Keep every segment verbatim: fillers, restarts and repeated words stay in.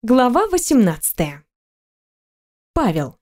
Глава восемнадцатая. Павел.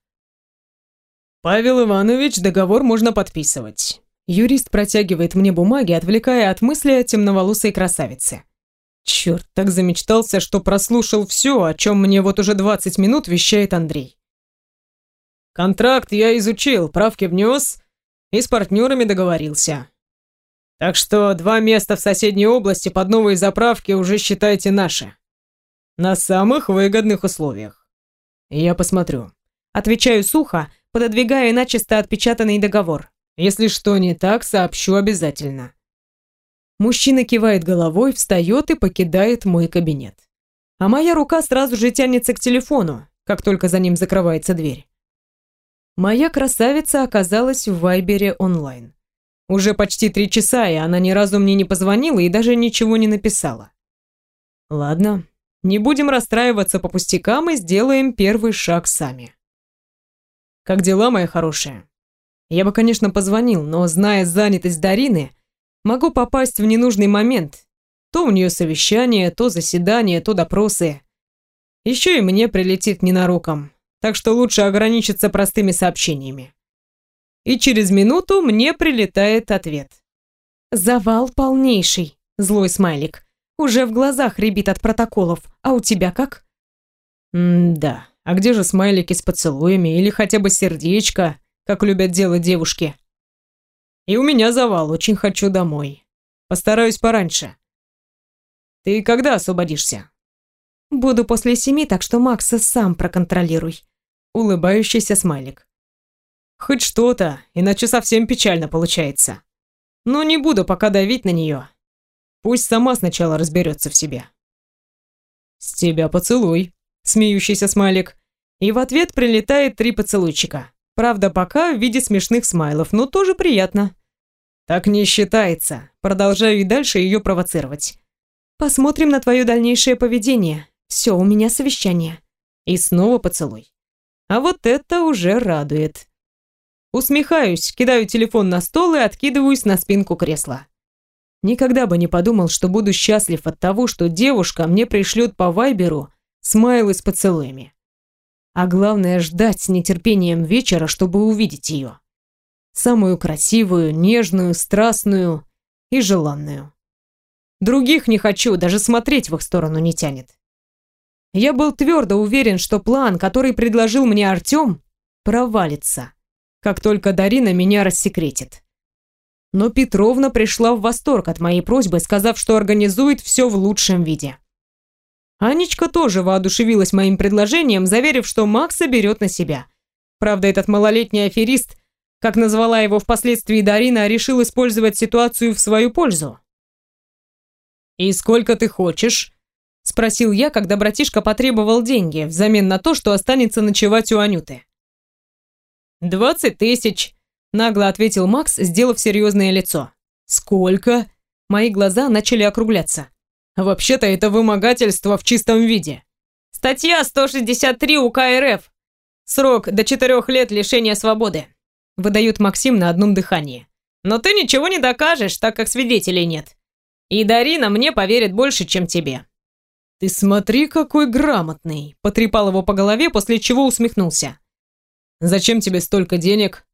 «Павел Иванович, договор можно подписывать». Юрист протягивает мне бумаги, отвлекая от мысли о темноволосой красавице. Черт, так замечтался, что прослушал все, о чем мне вот уже двадцать минут вещает Андрей. Контракт я изучил, правки внес и с партнерами договорился. Так что два места в соседней области под новые заправки уже считайте наши. На самых выгодных условиях. Я посмотрю. Отвечаю сухо, пододвигая начисто отпечатанный договор. Если что не так, сообщу обязательно. Мужчина кивает головой, встает и покидает мой кабинет. А моя рука сразу же тянется к телефону, как только за ним закрывается дверь. Моя красавица оказалась в Вайбере онлайн. Уже почти три часа, и она ни разу мне не позвонила и даже ничего не написала. Ладно. Не будем расстраиваться по пустякам и сделаем первый шаг сами. Как дела, моя хорошая? Я бы, конечно, позвонил, но, зная занятость Дарины, могу попасть в ненужный момент. То у нее совещание, то заседание, то допросы. Еще и мне прилетит ненароком, так что лучше ограничиться простыми сообщениями. И через минуту мне прилетает ответ. Завал полнейший, злой смайлик. Уже в глазах рябит от протоколов. А у тебя как? М-да. А где же смайлики с поцелуями или хотя бы сердечко, как любят делать девушки? И у меня завал, очень хочу домой. Постараюсь пораньше. Ты когда освободишься? Буду после семи, так что Макса сам проконтролируй. Улыбающийся смайлик. Хоть что-то, иначе совсем печально получается. Но не буду пока давить на нее. Пусть сама сначала разберется в себе. «С тебя поцелуй», — смеющийся смайлик. И в ответ прилетает три поцелуйчика. Правда, пока в виде смешных смайлов, но тоже приятно. Так не считается. Продолжаю и дальше ее провоцировать. Посмотрим на твое дальнейшее поведение. Все, у меня совещание. И снова поцелуй. А вот это уже радует. Усмехаюсь, кидаю телефон на стол и откидываюсь на спинку кресла. Никогда бы не подумал, что буду счастлив от того, что девушка мне пришлет по вайберу смайлы с поцелуями. А главное, ждать с нетерпением вечера, чтобы увидеть ее. Самую красивую, нежную, страстную и желанную. Других не хочу, даже смотреть в их сторону не тянет. Я был твердо уверен, что план, который предложил мне Артем, провалится, как только Дарина меня рассекретит. Но Петровна пришла в восторг от моей просьбы, сказав, что организует все в лучшем виде. Анечка тоже воодушевилась моим предложением, заверив, что Макса берет на себя. Правда, этот малолетний аферист, как назвала его впоследствии Дарина, решил использовать ситуацию в свою пользу. «И сколько ты хочешь?» – спросил я, когда братишка потребовал деньги взамен на то, что останется ночевать у Анюты. «Двадцать тысяч», – нагло ответил Макс, сделав серьезное лицо. «Сколько?» Мои глаза начали округляться. «Вообще-то это вымогательство в чистом виде. Статья сто шестьдесят три УК РФ. Срок до четырех лет лишения свободы», – выдает Максим на одном дыхании. «Но ты ничего не докажешь, так как свидетелей нет. И Дарина мне поверит больше, чем тебе». «Ты смотри, какой грамотный», – потрепал его по голове, после чего усмехнулся. «Зачем тебе столько денег?»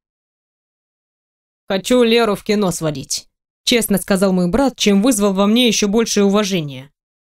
«Хочу Леру в кино сводить», — честно сказал мой брат, чем вызвал во мне еще большее уважение.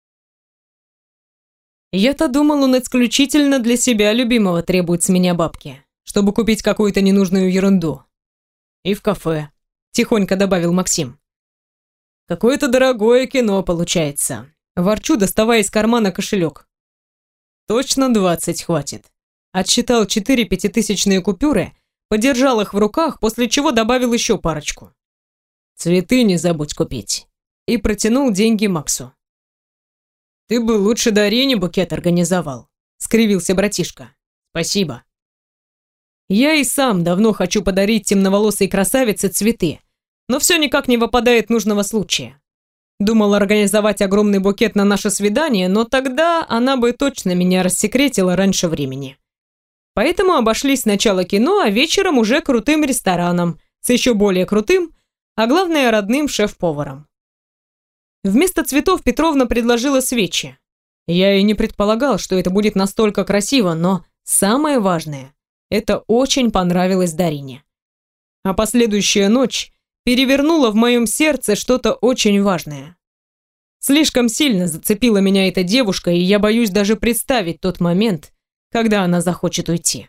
Я-то думал, он исключительно для себя любимого требует с меня бабки, чтобы купить какую-то ненужную ерунду. И в кафе, тихонько добавил Максим. Какое-то дорогое кино получается. Ворчу, доставая из кармана кошелек. Точно двадцать хватит. Отсчитал четыре пятитысячные купюры, подержал их в руках, после чего добавил еще парочку. «Цветы не забудь купить». И протянул деньги Максу. «Ты бы лучше Дарине букет организовал», — скривился братишка. «Спасибо». Я и сам давно хочу подарить темноволосой красавице цветы, но все никак не выпадает нужного случая. Думал организовать огромный букет на наше свидание, но тогда она бы точно меня рассекретила раньше времени. Поэтому обошлись сначала кино, а вечером уже крутым рестораном, с еще более крутым, а главное родным шеф-поваром. Вместо цветов Петровна предложила свечи. Я и не предполагал, что это будет настолько красиво, но самое важное – это очень понравилось Дарине. А последующая ночь перевернула в моем сердце что-то очень важное. Слишком сильно зацепила меня эта девушка, и я боюсь даже представить тот момент, когда она захочет уйти.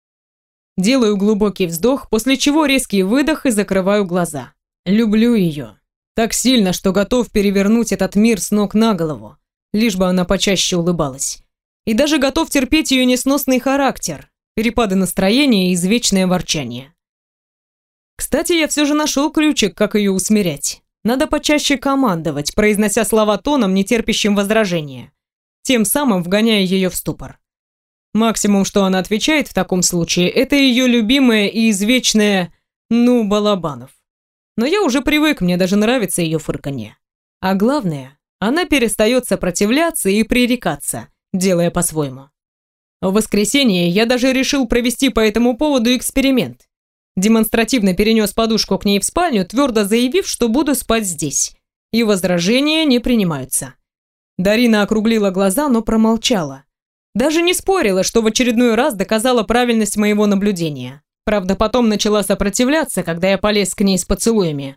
Делаю глубокий вздох, после чего резкий выдох и закрываю глаза. Люблю ее. Так сильно, что готов перевернуть этот мир с ног на голову, лишь бы она почаще улыбалась. И даже готов терпеть ее несносный характер, перепады настроения и извечное ворчание. Кстати, я все же нашел ключик, как ее усмирять. Надо почаще командовать, произнося слова тоном, не терпящим возражения, тем самым вгоняя ее в ступор. Максимум, что она отвечает в таком случае, это ее любимое и извечное «ну, Балабанов». Но я уже привык, мне даже нравится ее фырканье. А главное, она перестает сопротивляться и пререкаться, делая по-своему. В воскресенье я даже решил провести по этому поводу эксперимент. Демонстративно перенес подушку к ней в спальню, твердо заявив, что буду спать здесь. И возражения не принимаются. Дарина округлила глаза, но промолчала. Даже не спорила, что в очередной раз доказала правильность моего наблюдения. Правда, потом начала сопротивляться, когда я полез к ней с поцелуями,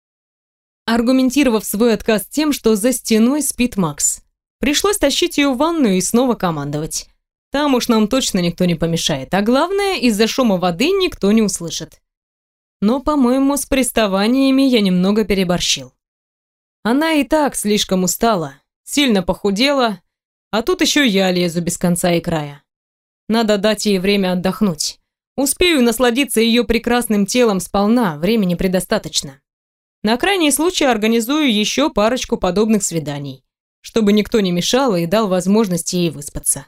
аргументировав свой отказ тем, что за стеной спит Макс. Пришлось тащить ее в ванную и снова командовать. Там уж нам точно никто не помешает, а главное, из-за шума воды никто не услышит. Но, по-моему, с приставаниями я немного переборщил. Она и так слишком устала, сильно похудела, а тут еще я лезу без конца и края. Надо дать ей время отдохнуть. Успею насладиться ее прекрасным телом сполна, времени предостаточно. На крайний случай организую еще парочку подобных свиданий, чтобы никто не мешал и дал возможность ей выспаться.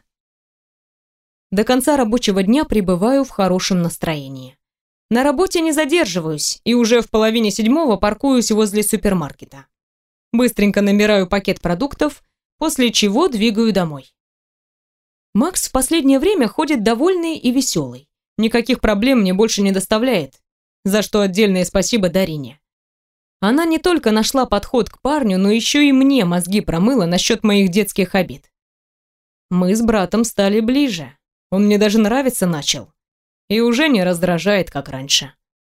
До конца рабочего дня пребываю в хорошем настроении. На работе не задерживаюсь и уже в половине седьмого паркуюсь возле супермаркета. Быстренько набираю пакет продуктов, после чего двигаю домой. Макс в последнее время ходит довольный и веселый. Никаких проблем мне больше не доставляет, за что отдельное спасибо Дарине. Она не только нашла подход к парню, но еще и мне мозги промыла насчет моих детских обид. Мы с братом стали ближе. Он мне даже нравиться начал. И уже не раздражает, как раньше.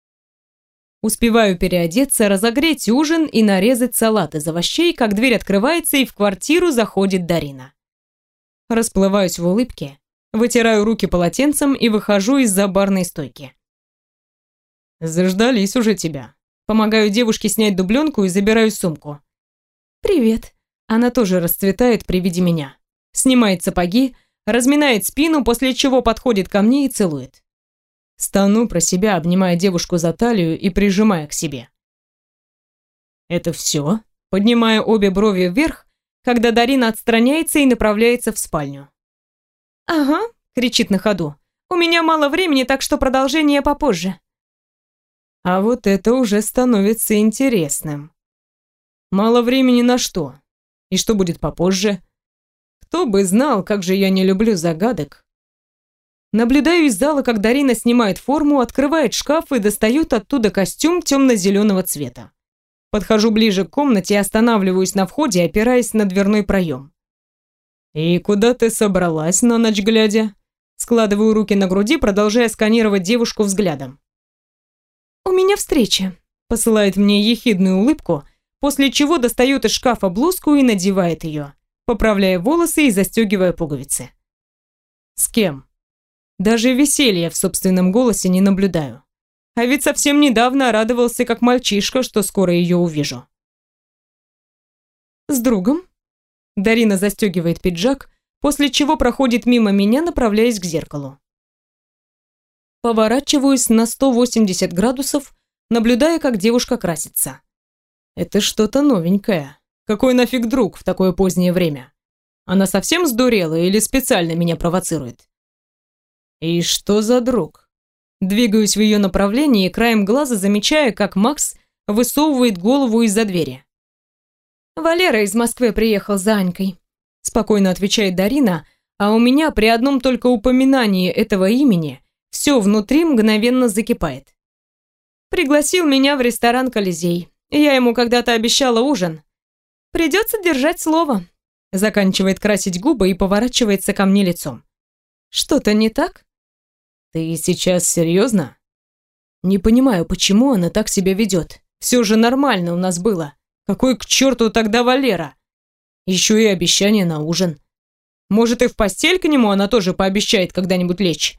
Успеваю переодеться, разогреть ужин и нарезать салат из овощей, как дверь открывается и в квартиру заходит Дарина. Расплываюсь в улыбке, вытираю руки полотенцем и выхожу из-за барной стойки. «Заждались уже тебя». Помогаю девушке снять дубленку и забираю сумку. «Привет». Она тоже расцветает при виде меня. Снимает сапоги, разминает спину, после чего подходит ко мне и целует. Стану про себя, обнимая девушку за талию и прижимая к себе. «Это все?» Поднимая обе брови вверх, когда Дарина отстраняется и направляется в спальню. «Ага», — кричит на ходу. «У меня мало времени, так что продолжение попозже». А вот это уже становится интересным. Мало времени на что? И что будет попозже? Кто бы знал, как же я не люблю загадок. Наблюдаю из зала, как Дарина снимает форму, открывает шкаф и достает оттуда костюм темно-зеленого цвета. Подхожу ближе к комнате и останавливаюсь на входе, опираясь на дверной проем. «И куда ты собралась на ночь глядя?» Складываю руки на груди, продолжая сканировать девушку взглядом. «У меня встреча», — посылает мне ехидную улыбку, после чего достает из шкафа блузку и надевает ее, поправляя волосы и застегивая пуговицы. «С кем?» Даже веселья в собственном голосе не наблюдаю. А ведь совсем недавно радовался, как мальчишка, что скоро ее увижу. «С другом?» Дарина застегивает пиджак, после чего проходит мимо меня, направляясь к зеркалу. Поворачиваюсь на сто восемьдесят градусов, наблюдая, как девушка красится. Это что-то новенькое. Какой нафиг друг в такое позднее время? Она совсем сдурела или специально меня провоцирует? И что за друг? Двигаюсь в ее направлении, краем глаза замечая, как Макс высовывает голову из-за двери. «Валера из Москвы приехал за Анькой», — спокойно отвечает Дарина, а у меня при одном только упоминании этого имени все внутри мгновенно закипает. Пригласил меня в ресторан «Колизей». Я ему когда-то обещала ужин. Придется держать слово. Заканчивает красить губы и поворачивается ко мне лицом. Что-то не так? Ты сейчас серьезно? Не понимаю, почему она так себя ведет. Все же нормально у нас было. Какой к черту тогда Валера? Еще и обещание на ужин. Может, и в постель к нему она тоже пообещает когда-нибудь лечь?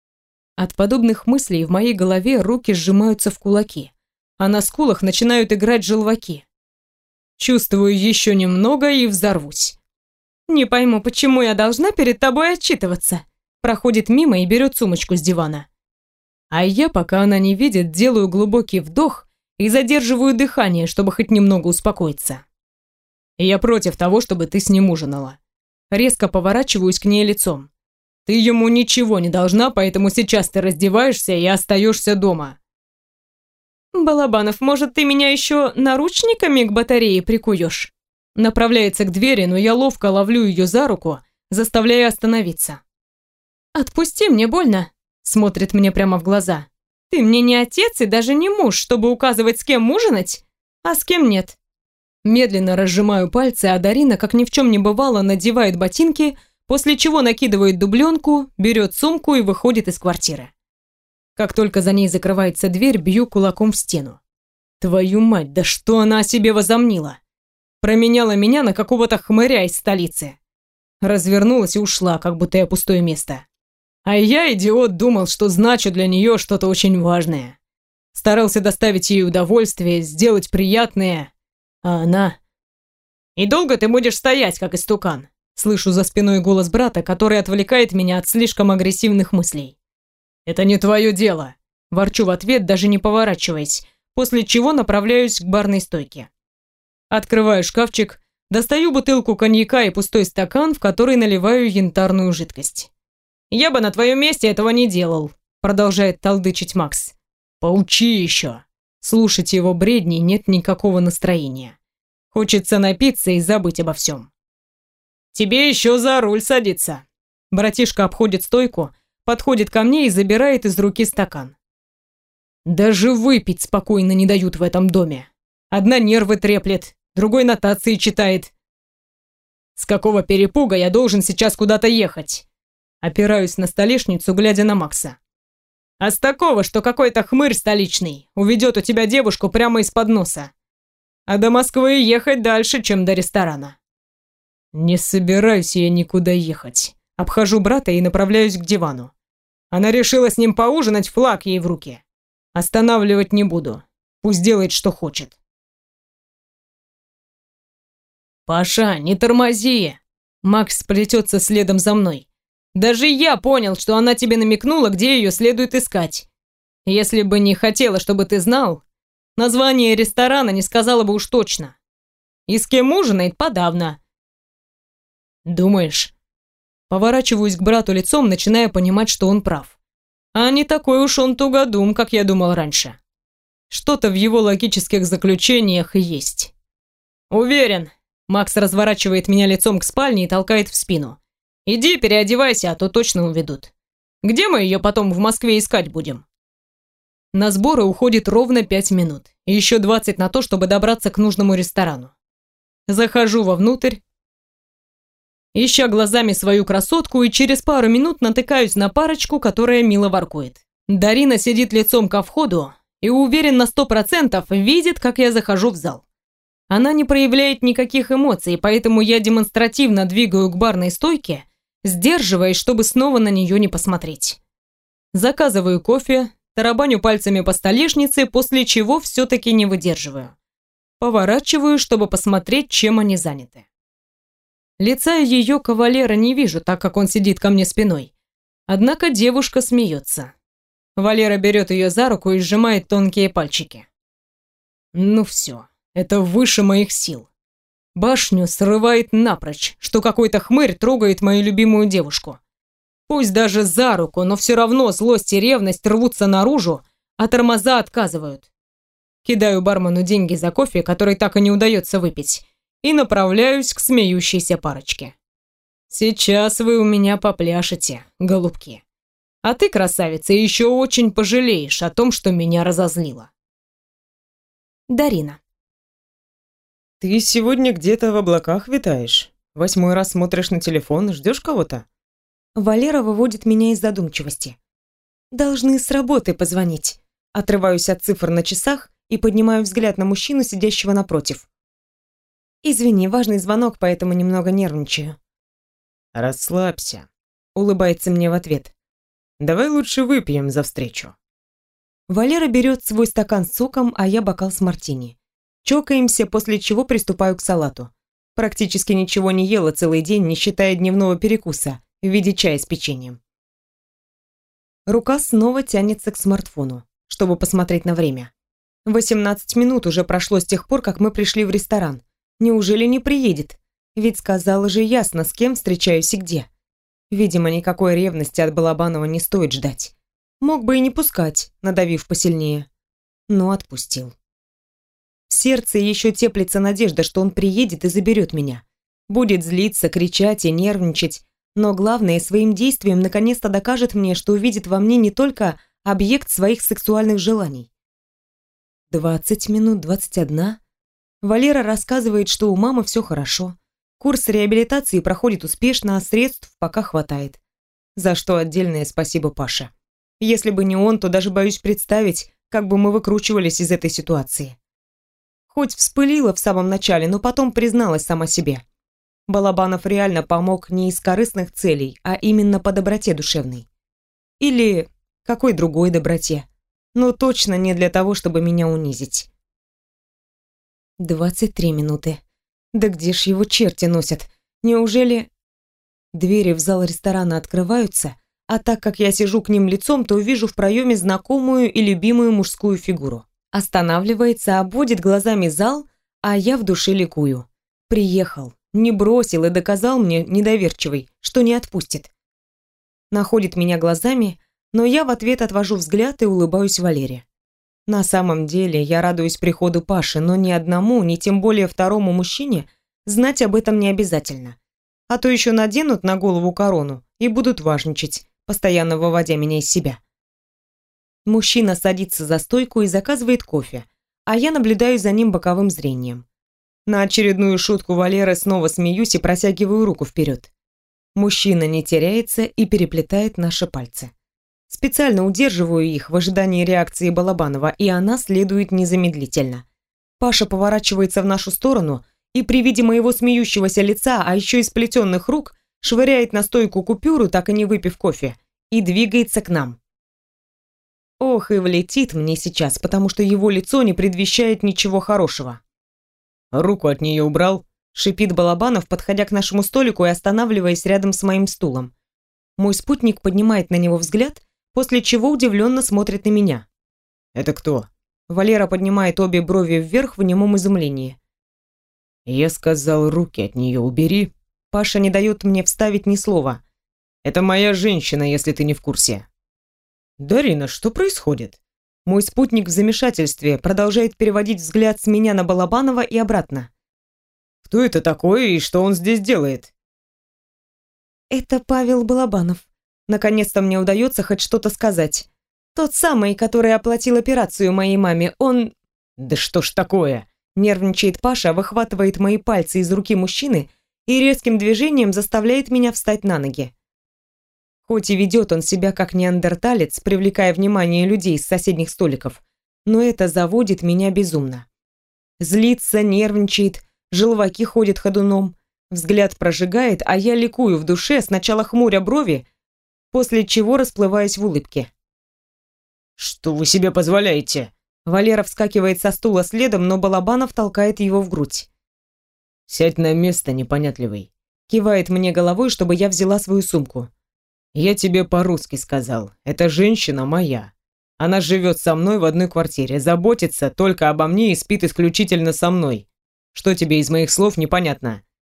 От подобных мыслей в моей голове руки сжимаются в кулаки, а на скулах начинают играть желваки. Чувствую еще немного и взорвусь. Не пойму, почему я должна перед тобой отчитываться. Проходит мимо и берет сумочку с дивана. А я, пока она не видит, делаю глубокий вдох и задерживаю дыхание, чтобы хоть немного успокоиться. Я против того, чтобы ты с ним ужинала. Резко поворачиваюсь к ней лицом. Ты ему ничего не должна, поэтому сейчас ты раздеваешься и остаешься дома. Балабанов, может, ты меня еще наручниками к батарее прикуешь? Направляется к двери, но я ловко ловлю ее за руку, заставляя остановиться. Отпусти, мне больно. Смотрит мне прямо в глаза. Ты мне не отец и даже не муж, чтобы указывать, с кем ужинать, а с кем нет. Медленно разжимаю пальцы, а Дарина, как ни в чем не бывало, надевает ботинки, после чего накидывает дубленку, берет сумку и выходит из квартиры. Как только за ней закрывается дверь, бью кулаком в стену. Твою мать, да что она о себе возомнила? Променяла меня на какого-то хмыря из столицы. Развернулась и ушла, как будто я пустое место. А я, идиот, думал, что значу для нее что-то очень важное. Старался доставить ей удовольствие, сделать приятное, а она... «И долго ты будешь стоять, как истукан?» Слышу за спиной голос брата, который отвлекает меня от слишком агрессивных мыслей. «Это не твое дело!» Ворчу в ответ, даже не поворачиваясь, после чего направляюсь к барной стойке. Открываю шкафчик, достаю бутылку коньяка и пустой стакан, в который наливаю янтарную жидкость. «Я бы на твоем месте этого не делал», продолжает толдычить Макс. «Поучи еще!» Слушать его бредни нет никакого настроения. Хочется напиться и забыть обо всем. «Тебе еще за руль садиться!» Братишка обходит стойку, подходит ко мне и забирает из руки стакан. Даже выпить спокойно не дают в этом доме. Одна нервы треплет, другой нотации читает. С какого перепуга я должен сейчас куда-то ехать? Опираюсь на столешницу, глядя на Макса. А с такого, что какой-то хмырь столичный уведет у тебя девушку прямо из-под носа. А до Москвы ехать дальше, чем до ресторана. Не собираюсь я никуда ехать. Обхожу брата и направляюсь к дивану. Она решила с ним поужинать, флаг ей в руки. Останавливать не буду. Пусть делает, что хочет. «Паша, не тормози!» Макс плетется следом за мной. «Даже я понял, что она тебе намекнула, где ее следует искать. Если бы не хотела, чтобы ты знал, название ресторана не сказала бы уж точно. И с кем ужинает, подавно». «Думаешь?» Поворачиваюсь к брату лицом, начиная понимать, что он прав. А не такой уж он тугодум, как я думал раньше. Что-то в его логических заключениях есть. «Уверен». Макс разворачивает меня лицом к спальне и толкает в спину. «Иди, переодевайся, а то точно уведут. Где мы ее потом в Москве искать будем?» На сборы уходит ровно пять минут. И еще двадцать на то, чтобы добраться к нужному ресторану. Захожу вовнутрь, ища глазами свою красотку, и через пару минут натыкаюсь на парочку, которая мило воркует. Дарина сидит лицом ко входу и, уверен на сто процентов, видит, как я захожу в зал. Она не проявляет никаких эмоций, поэтому я демонстративно двигаю к барной стойке, сдерживаясь, чтобы снова на нее не посмотреть. Заказываю кофе, тарабаню пальцами по столешнице, после чего все-таки не выдерживаю. Поворачиваю, чтобы посмотреть, чем они заняты. Лица ее кавалера не вижу, так как он сидит ко мне спиной. Однако девушка смеется. Валера берет ее за руку и сжимает тонкие пальчики. Ну все, это выше моих сил. Башню срывает напрочь, что какой-то хмырь трогает мою любимую девушку. Пусть даже за руку, но все равно злость и ревность рвутся наружу, а тормоза отказывают. Кидаю бармену деньги за кофе, который так и не удается выпить, и направляюсь к смеющейся парочке. Сейчас вы у меня попляшете, голубки. А ты, красавица, еще очень пожалеешь о том, что меня разозлила. Дарина. Ты сегодня где-то в облаках витаешь. Восьмой раз смотришь на телефон, ждешь кого-то? Валера выводит меня из задумчивости. Должны с работы позвонить. Отрываюсь от цифр на часах и поднимаю взгляд на мужчину, сидящего напротив. Извини, важный звонок, поэтому немного нервничаю. Расслабься, улыбается мне в ответ. Давай лучше выпьем за встречу. Валера берет свой стакан с соком, а я бокал с мартини. Чокаемся, после чего приступаю к салату. Практически ничего не ела целый день, не считая дневного перекуса в виде чая с печеньем. Рука снова тянется к смартфону, чтобы посмотреть на время. восемнадцать минут уже прошло с тех пор, как мы пришли в ресторан. Неужели не приедет? Ведь сказала же ясно, с кем встречаюсь и где. Видимо, никакой ревности от Балабанова не стоит ждать. Мог бы и не пускать, надавив посильнее. Но отпустил. В сердце еще теплится надежда, что он приедет и заберет меня. Будет злиться, кричать и нервничать, но главное, своим действием наконец-то докажет мне, что увидит во мне не только объект своих сексуальных желаний. двадцать минут, двадцать одна. Валера рассказывает, что у мамы все хорошо. Курс реабилитации проходит успешно, а средств пока хватает. За что отдельное спасибо Паше. Если бы не он, то даже боюсь представить, как бы мы выкручивались из этой ситуации. Хоть вспылила в самом начале, но потом призналась сама себе. Балабанов реально помог не из корыстных целей, а именно по доброте душевной. Или какой другой доброте. Но точно не для того, чтобы меня унизить. двадцать три минуты. Да где ж его черти носят? Неужели... Двери в зал ресторана открываются, а так как я сижу к ним лицом, то вижу в проеме знакомую и любимую мужскую фигуру. Останавливается, обводит глазами зал, а я в душе ликую. Приехал, не бросил и доказал мне, недоверчивый, что не отпустит. Находит меня глазами, но я в ответ отвожу взгляд и улыбаюсь Валере. На самом деле я радуюсь приходу Паши, но ни одному, ни тем более второму мужчине знать об этом не обязательно. А то еще наденут на голову корону и будут важничать, постоянно выводя меня из себя. Мужчина садится за стойку и заказывает кофе, а я наблюдаю за ним боковым зрением. На очередную шутку Валеры снова смеюсь и протягиваю руку вперед. Мужчина не теряется и переплетает наши пальцы. Специально удерживаю их в ожидании реакции Балабанова, и она следует незамедлительно. Паша поворачивается в нашу сторону и при виде моего смеющегося лица, а еще и сплетенных рук, швыряет на стойку купюру, так и не выпив кофе, и двигается к нам. Ох, и влетит мне сейчас, потому что его лицо не предвещает ничего хорошего. Руку от нее убрал, шипит Балабанов, подходя к нашему столику и останавливаясь рядом с моим стулом. Мой спутник поднимает на него взгляд, после чего удивленно смотрит на меня. Это кто? Валера поднимает обе брови вверх в немом изумлении. Я сказал, руки от нее убери. Паша не дает мне вставить ни слова. Это моя женщина, если ты не в курсе. Дарина, что происходит? Мой спутник в замешательстве продолжает переводить взгляд с меня на Балабанова и обратно. Кто это такой и что он здесь делает? Это Павел Балабанов. Наконец-то мне удается хоть что-то сказать. Тот самый, который оплатил операцию моей маме, он... Да что ж такое? Нервничает Паша, выхватывает мои пальцы из руки мужчины и резким движением заставляет меня встать на ноги. Хоть и ведет он себя как неандерталец, привлекая внимание людей с соседних столиков, но это заводит меня безумно. Злится, нервничает, желваки ходят ходуном, взгляд прожигает, а я ликую в душе, сначала хмуря брови, после чего расплываюсь в улыбке. «Что вы себе позволяете?» Валера вскакивает со стула следом, но Балабанов толкает его в грудь. «Сядь на место, непонятливый». Кивает мне головой, чтобы я взяла свою сумку. «Я тебе по-русски сказал. Эта женщина моя. Она живет со мной в одной квартире, заботится только обо мне и спит исключительно со мной. Что тебе из моих слов непонятно?»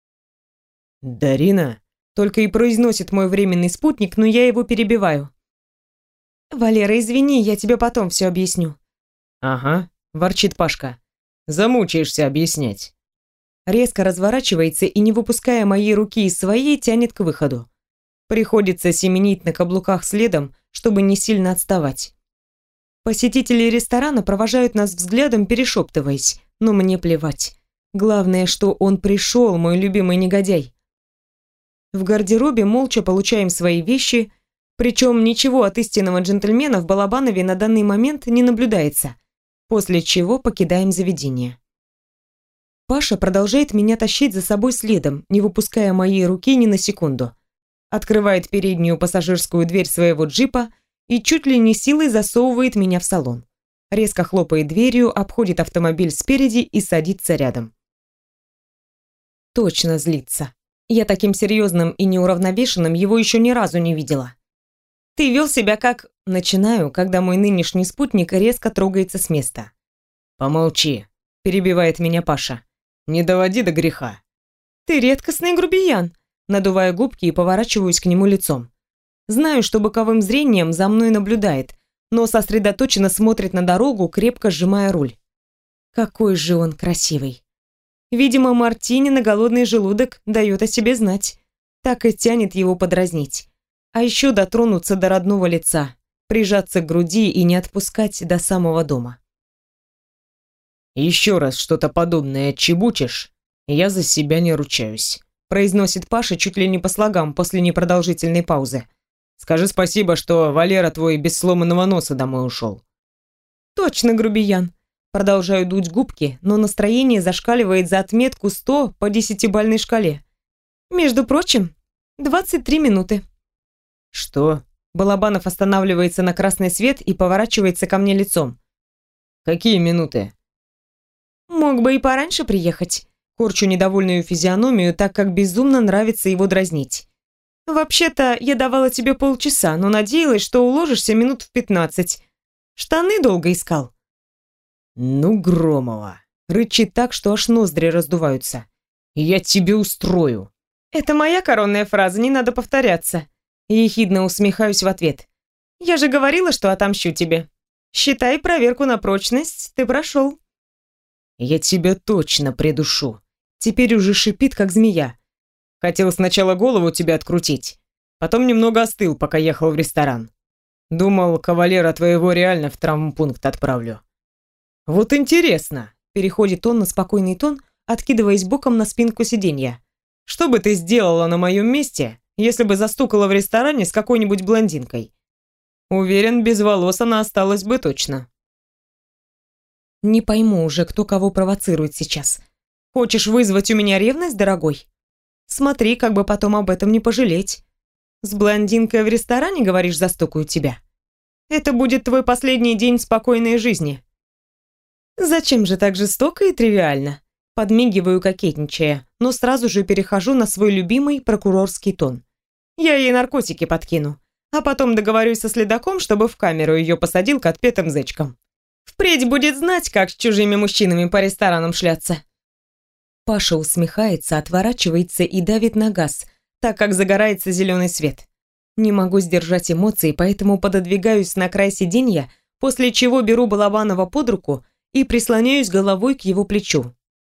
«Дарина?» Только и произносит мой временный спутник, но я его перебиваю. «Валера, извини, я тебе потом все объясню». «Ага», – ворчит Пашка. «Замучаешься объяснять». Резко разворачивается и, не выпуская моей руки из своей, тянет к выходу. Приходится семенить на каблуках следом, чтобы не сильно отставать. Посетители ресторана провожают нас взглядом, перешептываясь, но мне плевать. Главное, что он пришел, мой любимый негодяй. В гардеробе молча получаем свои вещи, причем ничего от истинного джентльмена в Балабанове на данный момент не наблюдается, после чего покидаем заведение. Паша продолжает меня тащить за собой следом, не выпуская моей руки ни на секунду. Открывает переднюю пассажирскую дверь своего джипа и чуть ли не силой засовывает меня в салон. Резко хлопает дверью, обходит автомобиль спереди и садится рядом. Точно злится. Я таким серьезным и неуравновешенным его еще ни разу не видела. Ты вел себя как... Начинаю, когда мой нынешний спутник резко трогается с места. «Помолчи», — перебивает меня Паша. «Не доводи до греха». «Ты редкостный грубиян», — надувая губки и поворачиваюсь к нему лицом. Знаю, что боковым зрением за мной наблюдает, но сосредоточенно смотрит на дорогу, крепко сжимая руль. Какой же он красивый. Видимо, мартини на голодный желудок дает о себе знать. Так и тянет его подразнить. А еще дотронуться до родного лица, прижаться к груди и не отпускать до самого дома. «Еще раз что-то подобное отчебучишь, я за себя не ручаюсь», произносит Паша чуть ли не по слогам после непродолжительной паузы. «Скажи спасибо, что Валера твой без сломанного носа домой ушел». «Точно, грубиян». Продолжаю дуть губки, но настроение зашкаливает за отметку сто по десятибалльной шкале. Между прочим, двадцать три минуты. «Что?» Балабанов останавливается на красный свет и поворачивается ко мне лицом. «Какие минуты?» «Мог бы и пораньше приехать». Корчу недовольную физиономию, так как безумно нравится его дразнить. «Вообще-то, я давала тебе полчаса, но надеялась, что уложишься минут в пятнадцать. Штаны долго искал». «Ну, Громова!» Рычит так, что аж ноздри раздуваются. «Я тебе устрою!» «Это моя коронная фраза, не надо повторяться». Ехидно усмехаюсь в ответ. «Я же говорила, что отомщу тебе. Считай, проверку на прочность ты прошел». «Я тебя точно придушу!» Теперь уже шипит, как змея. «Хотел сначала голову тебе открутить, потом немного остыл, пока ехал в ресторан. Думал, кавалера твоего реально в травмпункт отправлю». «Вот интересно!» Переходит он на спокойный тон, откидываясь боком на спинку сиденья. «Что бы ты сделала на моем месте, если бы застукала в ресторане с какой-нибудь блондинкой? Уверен, без волос она осталась бы точно». Не пойму уже, кто кого провоцирует сейчас. Хочешь вызвать у меня ревность, дорогой? Смотри, как бы потом об этом не пожалеть. С блондинкой в ресторане, говоришь, застукаю тебя? Это будет твой последний день спокойной жизни. Зачем же так жестоко и тривиально? Подмигиваю, кокетничая, но сразу же перехожу на свой любимый прокурорский тон. Я ей наркотики подкину, а потом договорюсь со следаком, чтобы в камеру ее посадил к отпетым зечкам. Впредь будет знать, как с чужими мужчинами по ресторанам шляться. Паша усмехается, отворачивается и давит на газ, так как загорается зеленый свет. Не могу сдержать эмоции, поэтому пододвигаюсь на край сиденья, после чего беру Балабанова под руку и прислоняюсь головой к его плечу.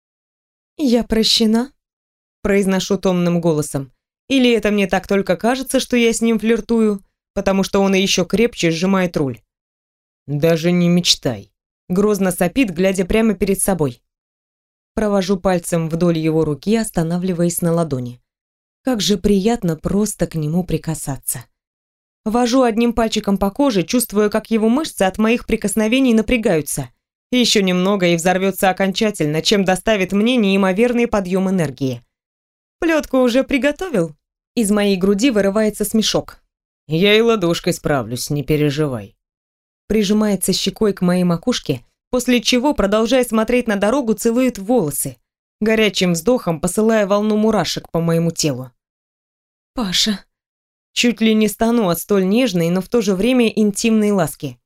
«Я прощена?» – произношу томным голосом. Или это мне так только кажется, что я с ним флиртую, потому что он еще крепче сжимает руль. «Даже не мечтай», – грозно сопит, глядя прямо перед собой. Провожу пальцем вдоль его руки, останавливаясь на ладони. Как же приятно просто к нему прикасаться. Вожу одним пальчиком по коже, чувствуя, как его мышцы от моих прикосновений напрягаются. Еще немного и взорвется окончательно, чем доставит мне неимоверный подъем энергии. Плетку уже приготовил? Из моей груди вырывается смешок. «Я и ладошкой справлюсь, не переживай». Прижимается щекой к моей макушке, после чего, продолжая смотреть на дорогу, целует волосы, горячим вздохом посылая волну мурашек по моему телу. «Паша». Чуть ли не стану от столь нежной, но в то же время интимной ласки.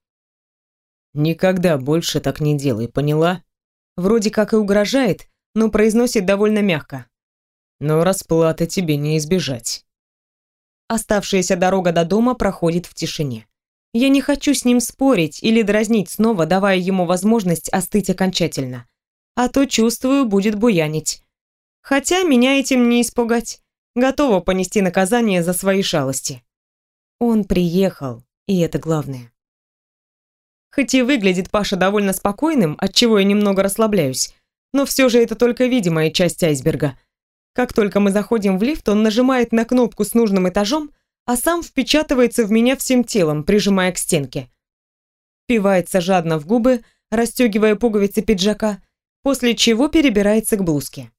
«Никогда больше так не делай, поняла?» Вроде как и угрожает, но произносит довольно мягко. «Но расплаты тебе не избежать». Оставшаяся дорога до дома проходит в тишине. Я не хочу с ним спорить или дразнить снова, давая ему возможность остыть окончательно. А то, чувствую, будет буянить. Хотя меня этим не испугать. Готова понести наказание за свои шалости. Он приехал, и это главное. Хоть и выглядит Паша довольно спокойным, отчего я немного расслабляюсь, но все же это только видимая часть айсберга. Как только мы заходим в лифт, он нажимает на кнопку с нужным этажом, а сам впечатывается в меня всем телом, прижимая к стенке. Впивается жадно в губы, расстегивая пуговицы пиджака, после чего перебирается к блузке.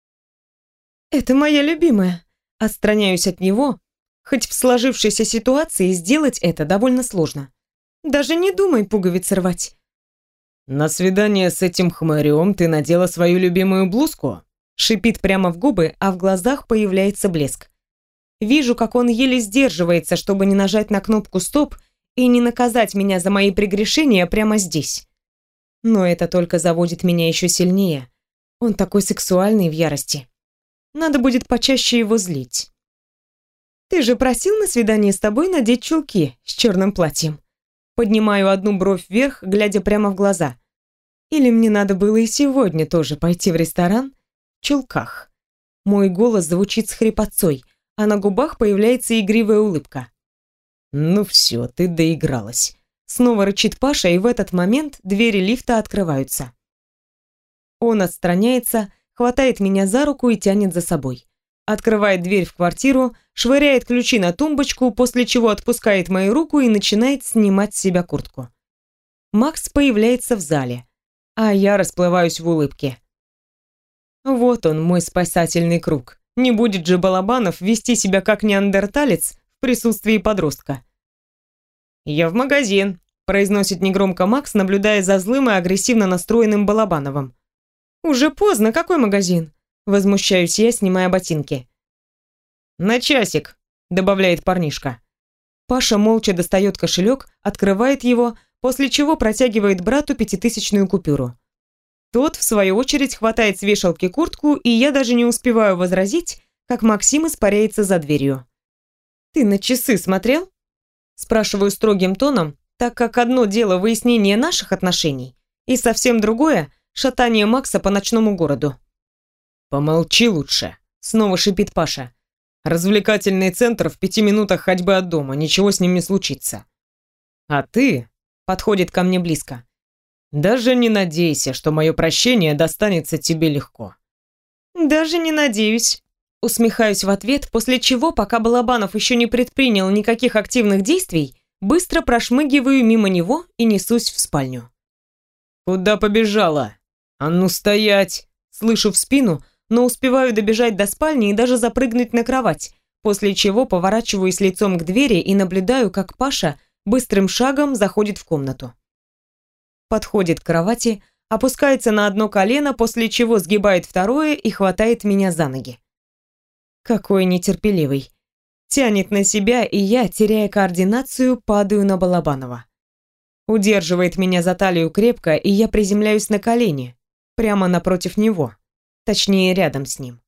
«Это моя любимая». Отстраняюсь от него, хоть в сложившейся ситуации сделать это довольно сложно. Даже не думай пуговицы рвать. «На свидание с этим хмырем ты надела свою любимую блузку?» Шипит прямо в губы, а в глазах появляется блеск. Вижу, как он еле сдерживается, чтобы не нажать на кнопку «Стоп» и не наказать меня за мои прегрешения прямо здесь. Но это только заводит меня еще сильнее. Он такой сексуальный в ярости. Надо будет почаще его злить. «Ты же просил на свидание с тобой надеть чулки с черным платьем?» Поднимаю одну бровь вверх, глядя прямо в глаза. Или мне надо было и сегодня тоже пойти в ресторан в чулках? Мой голос звучит с хрипотцой, а на губах появляется игривая улыбка. «Ну все, ты доигралась». Снова рычит Паша, и в этот момент двери лифта открываются. Он отстраняется, хватает меня за руку и тянет за собой. Открывает дверь в квартиру, швыряет ключи на тумбочку, после чего отпускает мою руку и начинает снимать с себя куртку. Макс появляется в зале, а я расплываюсь в улыбке. Вот он, мой спасательный круг. Не будет же Балабанов вести себя как неандерталец в присутствии подростка. «Я в магазин», – произносит негромко Макс, наблюдая за злым и агрессивно настроенным Балабановым. «Уже поздно, какой магазин?» – возмущаюсь я, снимая ботинки. «На часик», – добавляет парнишка. Паша молча достает кошелек, открывает его, после чего протягивает брату пятитысячную купюру. Тот, в свою очередь, хватает с вешалки куртку, и я даже не успеваю возразить, как Максим испаряется за дверью. «Ты на часы смотрел?» Спрашиваю строгим тоном, так как одно дело выяснение наших отношений, и совсем другое – шатание Макса по ночному городу. «Помолчи лучше», – снова шипит Паша. «Развлекательный центр в пяти минутах ходьбы от дома, ничего с ним не случится. А ты...» – подходит ко мне близко. «Даже не надейся, что мое прощение достанется тебе легко». «Даже не надеюсь». Усмехаюсь в ответ, после чего, пока Балабанов еще не предпринял никаких активных действий, быстро прошмыгиваю мимо него и несусь в спальню. «Куда побежала? А ну стоять!» Слышу в спину, но успеваю добежать до спальни и даже запрыгнуть на кровать, после чего поворачиваюсь лицом к двери и наблюдаю, как Паша быстрым шагом заходит в комнату. Подходит к кровати, опускается на одно колено, после чего сгибает второе и хватает меня за ноги. Какой нетерпеливый. Тянет на себя, и я, теряя координацию, падаю на Балабанова. Удерживает меня за талию крепко, и я приземляюсь на колени, прямо напротив него, точнее, рядом с ним.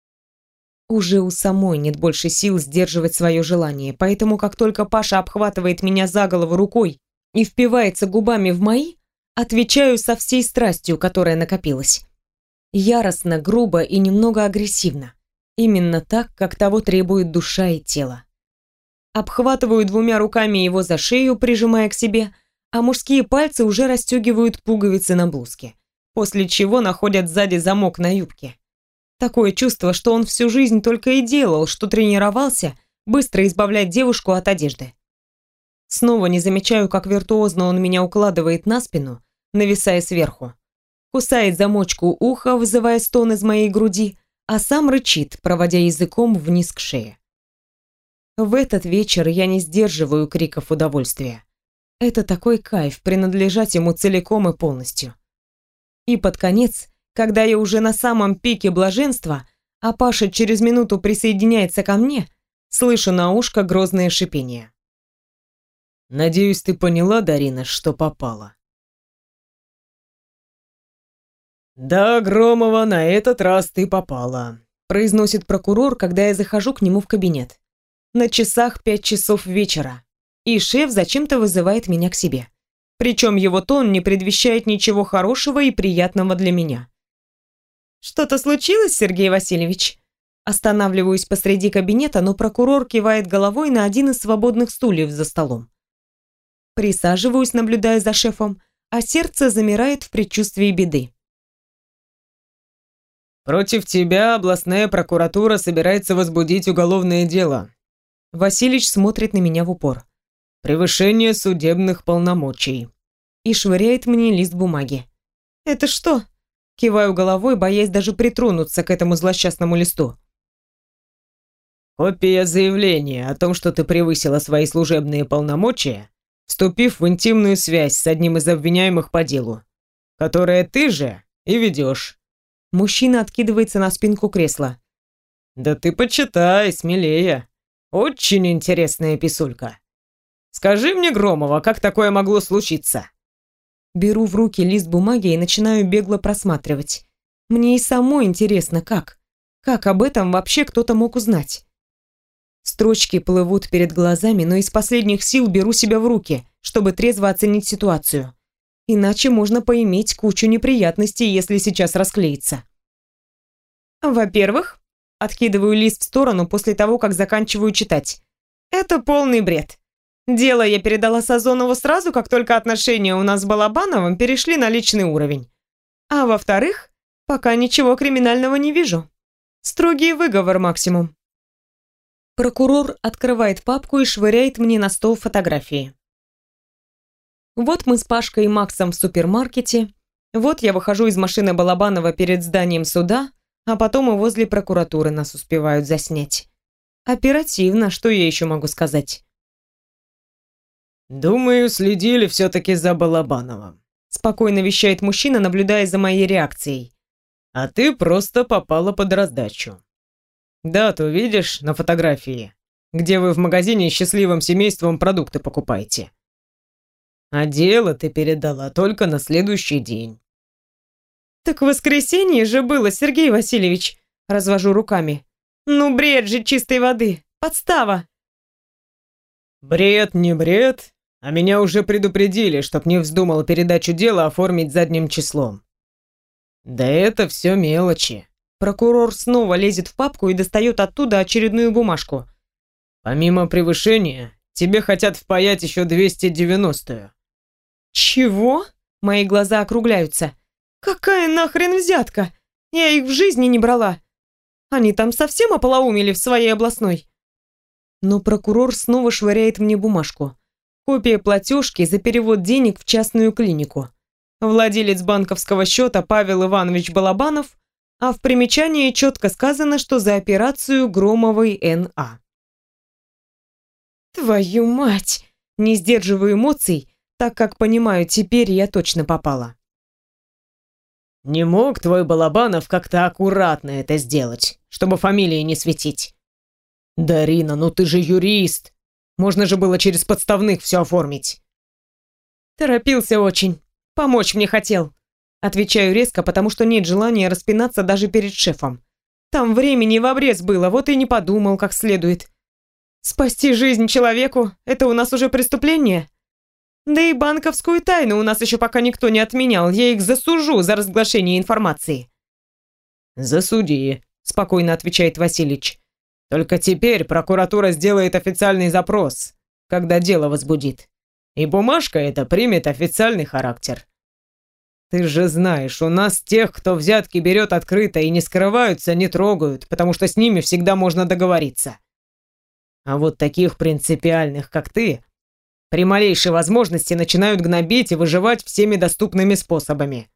Уже у самой нет больше сил сдерживать свое желание, поэтому как только Паша обхватывает меня за голову рукой и впивается губами в мои, отвечаю со всей страстью, которая накопилась. Яростно, грубо и немного агрессивно. Именно так, как того требует душа и тело. Обхватываю двумя руками его за шею, прижимая к себе, а мужские пальцы уже расстегивают пуговицы на блузке, после чего находят сзади замок на юбке. Такое чувство, что он всю жизнь только и делал, что тренировался быстро избавлять девушку от одежды. Снова не замечаю, как виртуозно он меня укладывает на спину, нависая сверху. Кусает замочку уха, вызывая стон из моей груди, а сам рычит, проводя языком вниз к шее. В этот вечер я не сдерживаю криков удовольствия. Это такой кайф принадлежать ему целиком и полностью. И под конец, когда я уже на самом пике блаженства, а Паша через минуту присоединяется ко мне, слышу на ушко грозное шипение. «Надеюсь, ты поняла, Дарина, что попало?» «Да, Громова, на этот раз ты попала», – произносит прокурор, когда я захожу к нему в кабинет. На часах пять часов вечера, и шеф зачем-то вызывает меня к себе. Причем его тон не предвещает ничего хорошего и приятного для меня. «Что-то случилось, Сергей Васильевич?» Останавливаюсь посреди кабинета, но прокурор кивает головой на один из свободных стульев за столом. Присаживаюсь, наблюдая за шефом, а сердце замирает в предчувствии беды. Против тебя областная прокуратура собирается возбудить уголовное дело. Василич смотрит на меня в упор. Превышение судебных полномочий. И швыряет мне лист бумаги. Это что? Киваю головой, боясь даже притронуться к этому злосчастному листу. Копия заявления о том, что ты превысила свои служебные полномочия, вступив в интимную связь с одним из обвиняемых по делу, которое ты же и ведешь. Мужчина откидывается на спинку кресла. Да ты почитай, смелее. Очень интересная писулька. Скажи мне, Громова, как такое могло случиться? Беру в руки лист бумаги и начинаю бегло просматривать. Мне и самой интересно, как. Как об этом вообще кто-то мог узнать? Строчки плывут перед глазами, но из последних сил беру себя в руки, чтобы трезво оценить ситуацию. Иначе можно поиметь кучу неприятностей, если сейчас расклеится. Во-первых, откидываю лист в сторону после того, как заканчиваю читать. Это полный бред. Дело я передала Сазонову сразу, как только отношения у нас с Балабановым перешли на личный уровень. А во-вторых, пока ничего криминального не вижу. Строгий выговор максимум. Прокурор открывает папку и швыряет мне на стол фотографии. Вот мы с Пашкой и Максом в супермаркете. Вот я выхожу из машины Балабанова перед зданием суда, а потом и возле прокуратуры нас успевают заснять. Оперативно, что я еще могу сказать? «Думаю, следили все-таки за Балабановым», — спокойно вещает мужчина, наблюдая за моей реакцией. «А ты просто попала под раздачу. Дату видишь на фотографии, где вы в магазине счастливым семейством продукты покупаете? А дело ты передала только на следующий день». «Так в воскресенье же было, Сергей Васильевич», — развожу руками. «Ну бред же чистой воды, подстава». «Бред не бред, а меня уже предупредили, чтоб не вздумал передачу дела оформить задним числом. Да это все мелочи». Прокурор снова лезет в папку и достает оттуда очередную бумажку. «Помимо превышения, тебе хотят впаять еще двести девяностую». «Чего?» Мои глаза округляются. «Какая нахрен взятка? Я их в жизни не брала. Они там совсем ополоумели в своей областной?» Но прокурор снова швыряет мне бумажку. Копия платежки за перевод денег в частную клинику. Владелец банковского счета Павел Иванович Балабанов, а в примечании четко сказано, что за операцию Громовой Н А Твою мать! Не сдерживаю эмоций, так как понимаю, теперь я точно попала. «Не мог твой Балабанов как-то аккуратно это сделать, чтобы фамилии не светить?» «Дарина, ну ты же юрист! Можно же было через подставных все оформить!» «Торопился очень. Помочь мне хотел». Отвечаю резко, потому что нет желания распинаться даже перед шефом. Там времени в обрез было, вот и не подумал как следует. Спасти жизнь человеку – это у нас уже преступление? Да и банковскую тайну у нас еще пока никто не отменял, я их засужу за разглашение информации. «Засуди», – спокойно отвечает Васильич. «Только теперь прокуратура сделает официальный запрос, когда дело возбудит. И бумажка эта примет официальный характер. Ты же знаешь, у нас тех, кто взятки берет открыто и не скрываются, не трогают, потому что с ними всегда можно договориться. А вот таких принципиальных, как ты, при малейшей возможности начинают гнобить и выживать всеми доступными способами.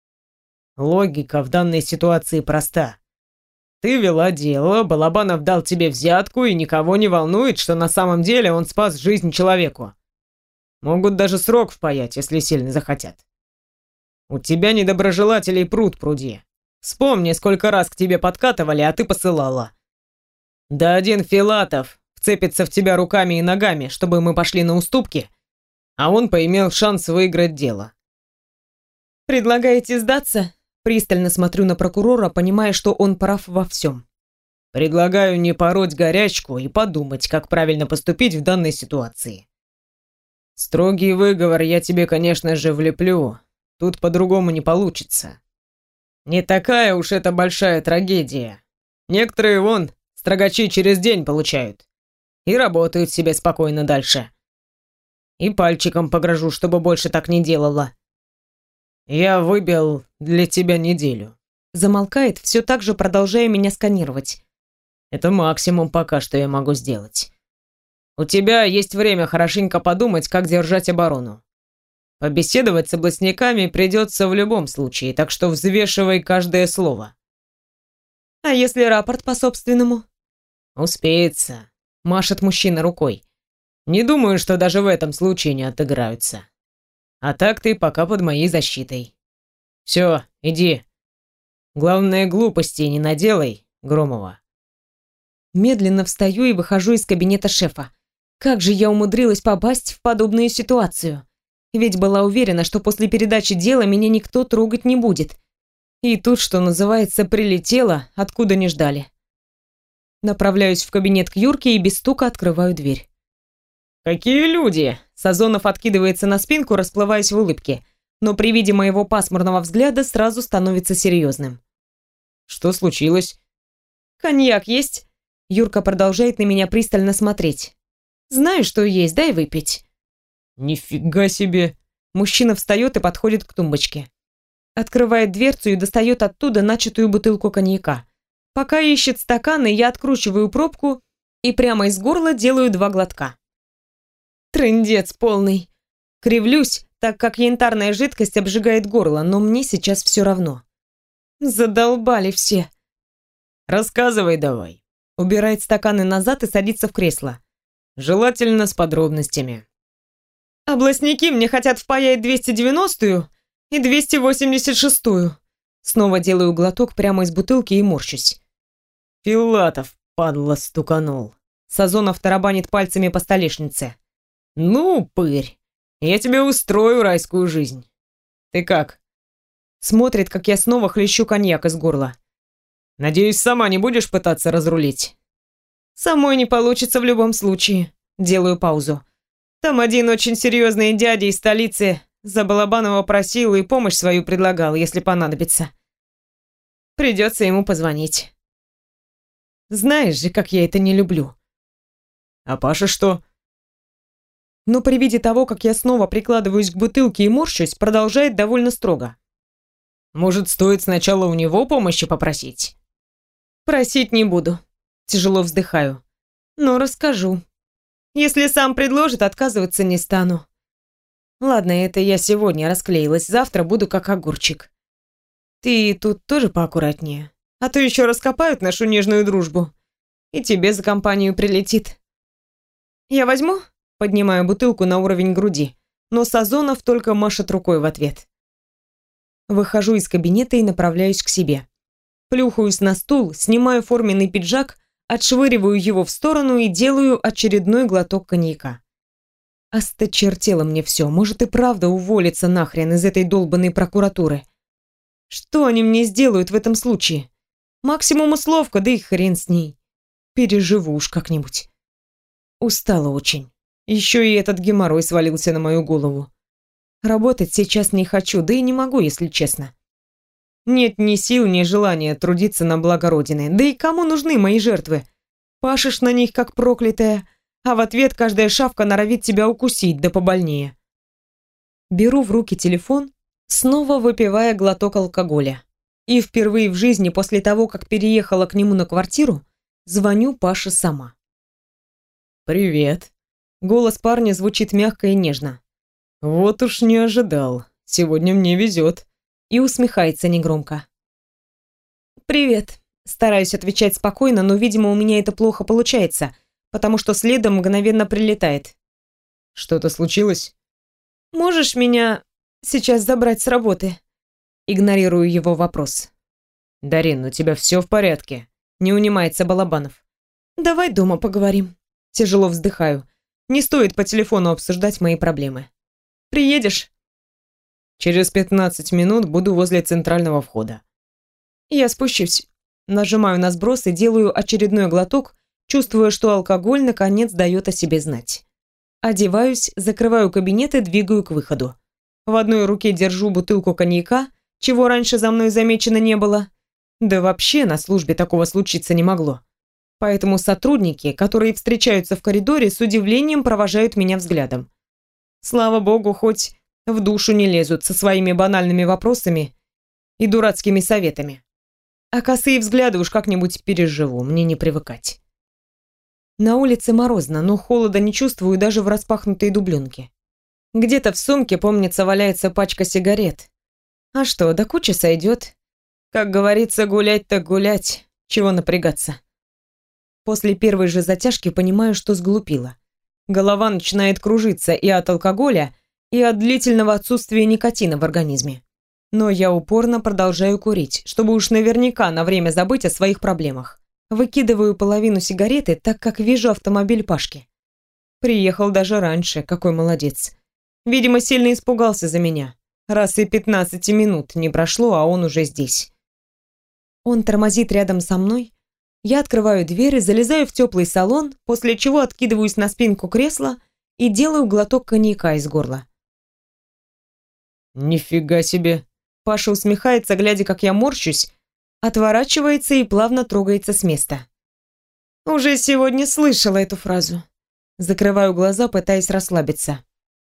Логика в данной ситуации проста. Ты вела дело, Балабанов дал тебе взятку, и никого не волнует, что на самом деле он спас жизнь человеку. Могут даже срок впаять, если сильно захотят. У тебя недоброжелателей пруд пруди. Вспомни, сколько раз к тебе подкатывали, а ты посылала. Да один Филатов вцепится в тебя руками и ногами, чтобы мы пошли на уступки, а он поимел шанс выиграть дело. «Предлагаете сдаться?» Пристально смотрю на прокурора, понимая, что он прав во всем. «Предлагаю не пороть горячку и подумать, как правильно поступить в данной ситуации. Строгий выговор я тебе, конечно же, влеплю. Тут по-другому не получится. Не такая уж это большая трагедия. Некоторые, вон, строгачи через день получают. И работают себе спокойно дальше. И пальчиком погрожу, чтобы больше так не делала. Я выбил для тебя неделю. Замолкает, все так же продолжая меня сканировать. Это максимум пока, что я могу сделать. У тебя есть время хорошенько подумать, как держать оборону. Побеседовать с областниками придется в любом случае, так что взвешивай каждое слово. А если рапорт по собственному? Успеется, машет мужчина рукой. Не думаю, что даже в этом случае не отыграются. А так ты пока под моей защитой. Все, иди. Главное, глупостей не наделай, Громова. Медленно встаю и выхожу из кабинета шефа. Как же я умудрилась попасть в подобную ситуацию? Ведь была уверена, что после передачи дела меня никто трогать не будет. И тут, что называется, прилетело, откуда не ждали. Направляюсь в кабинет к Юрке и без стука открываю дверь. «Какие люди!» Сазонов откидывается на спинку, расплываясь в улыбке, но при виде моего пасмурного взгляда сразу становится серьезным. «Что случилось?» «Коньяк есть?» Юрка продолжает на меня пристально смотреть. «Знаю, что есть, дай выпить». «Нифига себе!» Мужчина встает и подходит к тумбочке. Открывает дверцу и достает оттуда начатую бутылку коньяка. Пока ищет стаканы, я откручиваю пробку и прямо из горла делаю два глотка. Трындец полный. Кривлюсь, так как янтарная жидкость обжигает горло, но мне сейчас все равно. Задолбали все. «Рассказывай давай». Убирает стаканы назад и садится в кресло. Желательно с подробностями. Областники мне хотят впаять двести девяностую и двести восемьдесят шестую. Снова делаю глоток прямо из бутылки и морщусь. Филатов, падла, стуканул. Сазонов тарабанит пальцами по столешнице. Ну, пырь, я тебе устрою райскую жизнь. Ты как? Смотрит, как я снова хлещу коньяк из горла. Надеюсь, сама не будешь пытаться разрулить? Самой не получится в любом случае. Делаю паузу. Там один очень серьезный дядя из столицы за Балабанова просил и помощь свою предлагал, если понадобится. Придется ему позвонить. Знаешь же, как я это не люблю. А Паша что? Но при виде того, как я снова прикладываюсь к бутылке и морщусь, продолжает довольно строго. Может, стоит сначала у него помощи попросить? Просить не буду. Тяжело вздыхаю. Но расскажу. Если сам предложит, отказываться не стану. Ладно, это я сегодня расклеилась, завтра буду как огурчик. Ты тут тоже поаккуратнее, а то еще раскопают нашу нежную дружбу. И тебе за компанию прилетит. Я возьму? Поднимаю бутылку на уровень груди, но Сазонов только машет рукой в ответ. Выхожу из кабинета и направляюсь к себе. Плюхаюсь на стул, снимаю форменный пиджак, отшвыриваю его в сторону и делаю очередной глоток коньяка. Осточертело мне все, может и правда уволиться нахрен из этой долбанной прокуратуры. Что они мне сделают в этом случае? Максимум условка, да и хрен с ней. Переживу уж как-нибудь. Устала очень. Еще и этот геморрой свалился на мою голову. Работать сейчас не хочу, да и не могу, если честно. Нет ни сил, ни желания трудиться на благо Родины. Да и кому нужны мои жертвы? Пашешь на них, как проклятая, а в ответ каждая шавка норовит тебя укусить, да побольнее. Беру в руки телефон, снова выпивая глоток алкоголя. И впервые в жизни после того, как переехала к нему на квартиру, звоню Паше сама. «Привет». Голос парня звучит мягко и нежно. «Вот уж не ожидал. Сегодня мне везет». И усмехается негромко. «Привет». Стараюсь отвечать спокойно, но, видимо, у меня это плохо получается, потому что следом мгновенно прилетает. «Что-то случилось?» «Можешь меня сейчас забрать с работы?» Игнорирую его вопрос. «Дарин, у тебя все в порядке?» Не унимается Балабанов. «Давай дома поговорим». Тяжело вздыхаю. Не стоит по телефону обсуждать мои проблемы. «Приедешь?» «Через пятнадцать минут буду возле центрального входа». «Я спущусь». Нажимаю на сброс и делаю очередной глоток, чувствуя, что алкоголь наконец дает о себе знать. Одеваюсь, закрываю кабинет и двигаю к выходу. В одной руке держу бутылку коньяка, чего раньше за мной замечено не было. Да вообще на службе такого случиться не могло. Поэтому сотрудники, которые встречаются в коридоре, с удивлением провожают меня взглядом. Слава богу, хоть в душу не лезут со своими банальными вопросами и дурацкими советами. А косые взгляды уж как-нибудь переживу, мне не привыкать. На улице морозно, но холода не чувствую даже в распахнутой дубленке. Где-то в сумке, помнится, валяется пачка сигарет. А что, до кучи сойдет. Как говорится, гулять так гулять. Чего напрягаться? После первой же затяжки понимаю, что сглупила. Голова начинает кружиться и от алкоголя, и от длительного отсутствия никотина в организме. Но я упорно продолжаю курить, чтобы уж наверняка на время забыть о своих проблемах. Выкидываю половину сигареты, так как вижу автомобиль Пашки. Приехал даже раньше, какой молодец. Видимо, сильно испугался за меня. Раз и пятнадцати минут не прошло, а он уже здесь. Он тормозит рядом со мной. Я открываю дверь и залезаю в теплый салон, после чего откидываюсь на спинку кресла и делаю глоток коньяка из горла. «Нифига себе!» Паша усмехается, глядя, как я морщусь, отворачивается и плавно трогается с места. Уже сегодня слышала эту фразу. Закрываю глаза, пытаясь расслабиться.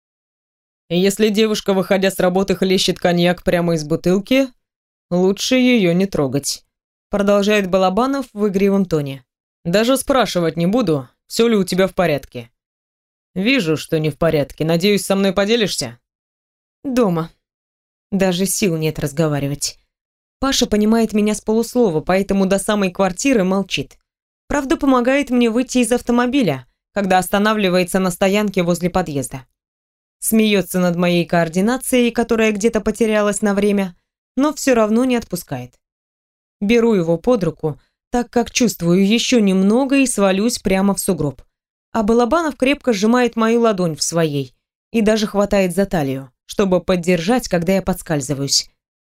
Если девушка, выходя с работы, хлещет коньяк прямо из бутылки, лучше ее не трогать. Продолжает Балабанов в игривом тоне. Даже спрашивать не буду, все ли у тебя в порядке. Вижу, что не в порядке. Надеюсь, со мной поделишься? Дома. Даже сил нет разговаривать. Паша понимает меня с полуслова, поэтому до самой квартиры молчит. Правда, помогает мне выйти из автомобиля, когда останавливается на стоянке возле подъезда. Смеется над моей координацией, которая где-то потерялась на время, но все равно не отпускает. Беру его под руку, так как чувствую еще немного и свалюсь прямо в сугроб. А Балабанов крепко сжимает мою ладонь в своей и даже хватает за талию, чтобы поддержать, когда я подскальзываюсь.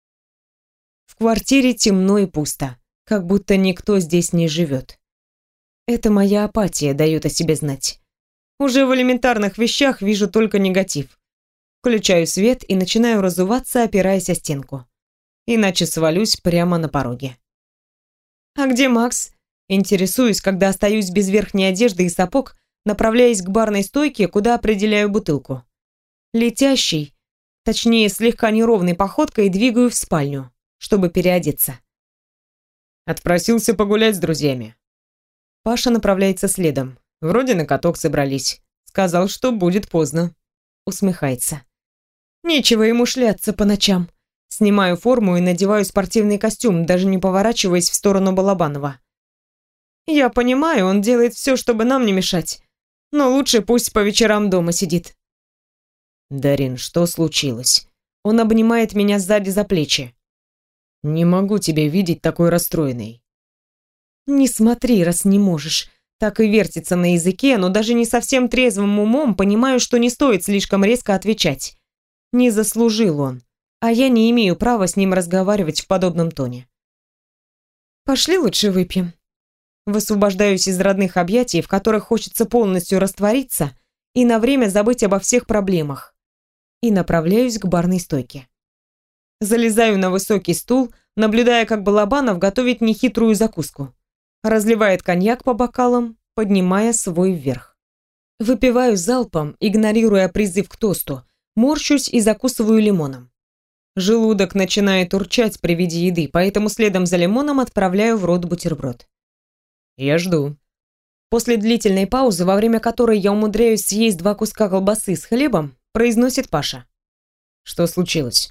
В квартире темно и пусто, как будто никто здесь не живет. Это моя апатия дает о себе знать. Уже в элементарных вещах вижу только негатив. Включаю свет и начинаю разуваться, опираясь о стенку. Иначе свалюсь прямо на пороге. «А где Макс?» Интересуюсь, когда остаюсь без верхней одежды и сапог, направляясь к барной стойке, куда определяю бутылку. Летящий, точнее, слегка неровной походкой двигаю в спальню, чтобы переодеться. Отпросился погулять с друзьями. Паша направляется следом. Вроде на каток собрались. Сказал, что будет поздно. Усмехается. Нечего ему шляться по ночам. Снимаю форму и надеваю спортивный костюм, даже не поворачиваясь в сторону Балабанова. Я понимаю, он делает все, чтобы нам не мешать. Но лучше пусть по вечерам дома сидит. Дарин, что случилось? Он обнимает меня сзади за плечи. Не могу тебя видеть такой расстроенной. Не смотри, раз не можешь. Так и вертится на языке, но даже не совсем трезвым умом понимаю, что не стоит слишком резко отвечать. Не заслужил он, а я не имею права с ним разговаривать в подобном тоне. Пошли лучше выпьем. Высвобождаюсь из родных объятий, в которых хочется полностью раствориться и на время забыть обо всех проблемах, и направляюсь к барной стойке. Залезаю на высокий стул, наблюдая, как Балабанов готовит нехитрую закуску. Разливает коньяк по бокалам, поднимая свой вверх. Выпиваю залпом, игнорируя призыв к тосту, морщусь и закусываю лимоном. Желудок начинает урчать при виде еды, поэтому следом за лимоном отправляю в рот бутерброд. Я жду. После длительной паузы, во время которой я умудряюсь съесть два куска колбасы с хлебом, произносит Паша. Что случилось?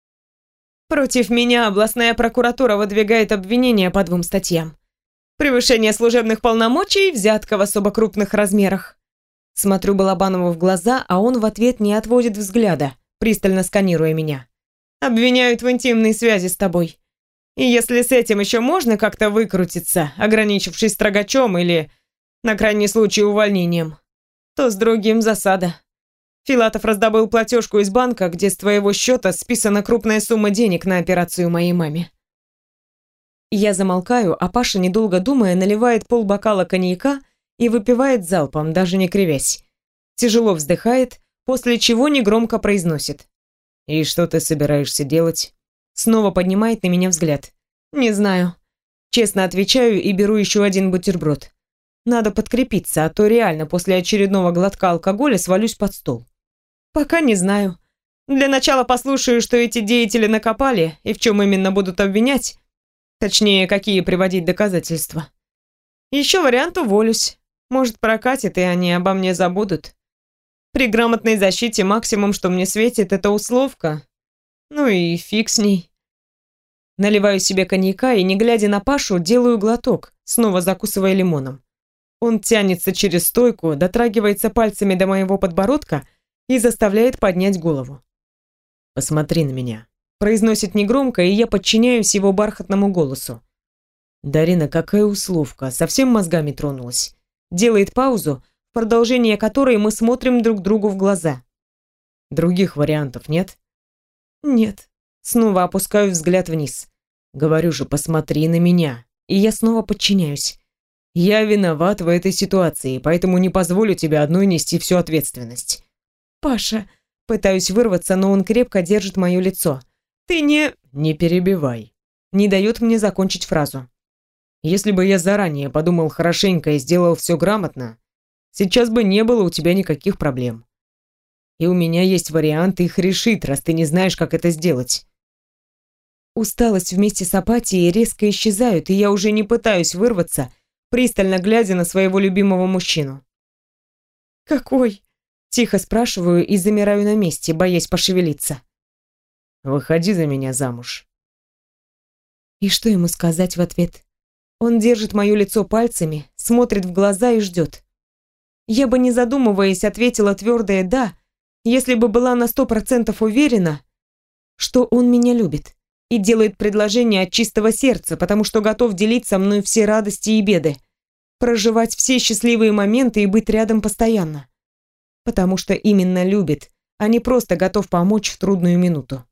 Против меня областная прокуратура выдвигает обвинения по двум статьям. Превышение служебных полномочий и взятка в особо крупных размерах. Смотрю Балабанову в глаза, а он в ответ не отводит взгляда, пристально сканируя меня. Обвиняют в интимной связи с тобой. И если с этим еще можно как-то выкрутиться, ограничившись строгачом или, на крайний случай, увольнением, то с другим засада. Филатов раздобыл платежку из банка, где с твоего счета списана крупная сумма денег на операцию моей маме. Я замолкаю, а Паша, недолго думая, наливает полбокала коньяка и выпивает залпом, даже не кривясь. Тяжело вздыхает, после чего негромко произносит. «И что ты собираешься делать?» Снова поднимает на меня взгляд. «Не знаю». Честно отвечаю и беру еще один бутерброд. Надо подкрепиться, а то реально после очередного глотка алкоголя свалюсь под стол. Пока не знаю. Для начала послушаю, что эти деятели накопали и в чем именно будут обвинять. Точнее, какие приводить доказательства. Еще вариант уволюсь. Может, прокатит, и они обо мне забудут. При грамотной защите максимум, что мне светит, это условка. Ну и фиг с ней. Наливаю себе коньяка и, не глядя на Пашу, делаю глоток, снова закусывая лимоном. Он тянется через стойку, дотрагивается пальцами до моего подбородка и заставляет поднять голову. «Посмотри на меня», — произносит негромко, и я подчиняюсь его бархатному голосу. «Дарина, какая условка, совсем мозгами тронулась?» Делает паузу, в продолжение которой мы смотрим друг другу в глаза. «Других вариантов нет?» «Нет». Снова опускаю взгляд вниз. «Говорю же, посмотри на меня». И я снова подчиняюсь. «Я виноват в этой ситуации, поэтому не позволю тебе одной нести всю ответственность». «Паша...» Пытаюсь вырваться, но он крепко держит мое лицо. «Ты не...» «Не перебивай». Не дает мне закончить фразу. «Если бы я заранее подумал хорошенько и сделал все грамотно, сейчас бы не было у тебя никаких проблем. И у меня есть вариант их решить, раз ты не знаешь, как это сделать». Усталость вместе с апатией резко исчезают, и я уже не пытаюсь вырваться, пристально глядя на своего любимого мужчину. «Какой?» – тихо спрашиваю и замираю на месте, боясь пошевелиться. «Выходи за меня замуж». И что ему сказать в ответ? Он держит мое лицо пальцами, смотрит в глаза и ждет. Я бы, не задумываясь, ответила твердое «да», если бы была на сто процентов уверена, что он меня любит и делает предложение от чистого сердца, потому что готов делить со мной все радости и беды, проживать все счастливые моменты и быть рядом постоянно. Потому что именно любит, а не просто готов помочь в трудную минуту.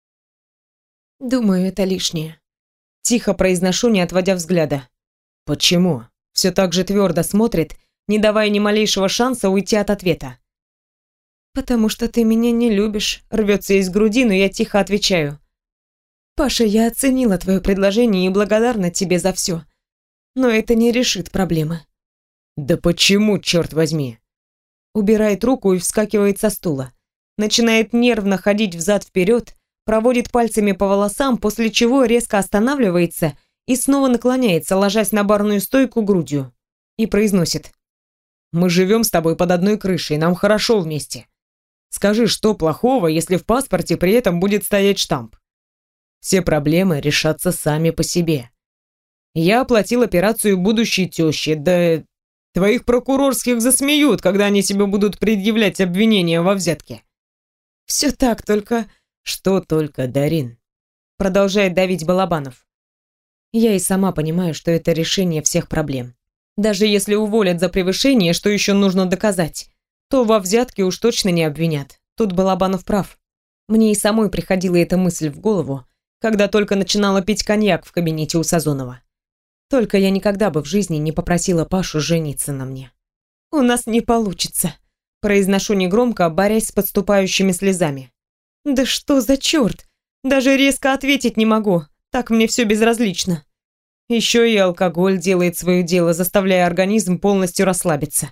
Думаю, это лишнее. Тихо произношу, не отводя взгляда. «Почему?» Все так же твердо смотрит, не давая ни малейшего шанса уйти от ответа. «Потому что ты меня не любишь», рвется из груди, но я тихо отвечаю. «Паша, я оценила твое предложение и благодарна тебе за все. Но это не решит проблемы». «Да почему, черт возьми?» Убирает руку и вскакивает со стула. Начинает нервно ходить взад-вперед, проводит пальцами по волосам, после чего резко останавливается и снова наклоняется, ложась на барную стойку грудью. И произносит. «Мы живем с тобой под одной крышей, нам хорошо вместе. Скажи, что плохого, если в паспорте при этом будет стоять штамп? Все проблемы решатся сами по себе. Я оплатил операцию будущей тещи, да твоих прокурорских засмеют, когда они тебе будут предъявлять обвинения во взятке». «Все так, только...» «Что только, Дарин?» Продолжает давить Балабанов. Я и сама понимаю, что это решение всех проблем. Даже если уволят за превышение, что еще нужно доказать, то во взятке уж точно не обвинят. Тут Балабанов прав. Мне и самой приходила эта мысль в голову, когда только начинала пить коньяк в кабинете у Сазонова. Только я никогда бы в жизни не попросила Пашу жениться на мне. «У нас не получится», – произношу негромко, борясь с подступающими слезами. «Да что за черт? Даже резко ответить не могу, так мне все безразлично». Еще и алкоголь делает свое дело, заставляя организм полностью расслабиться.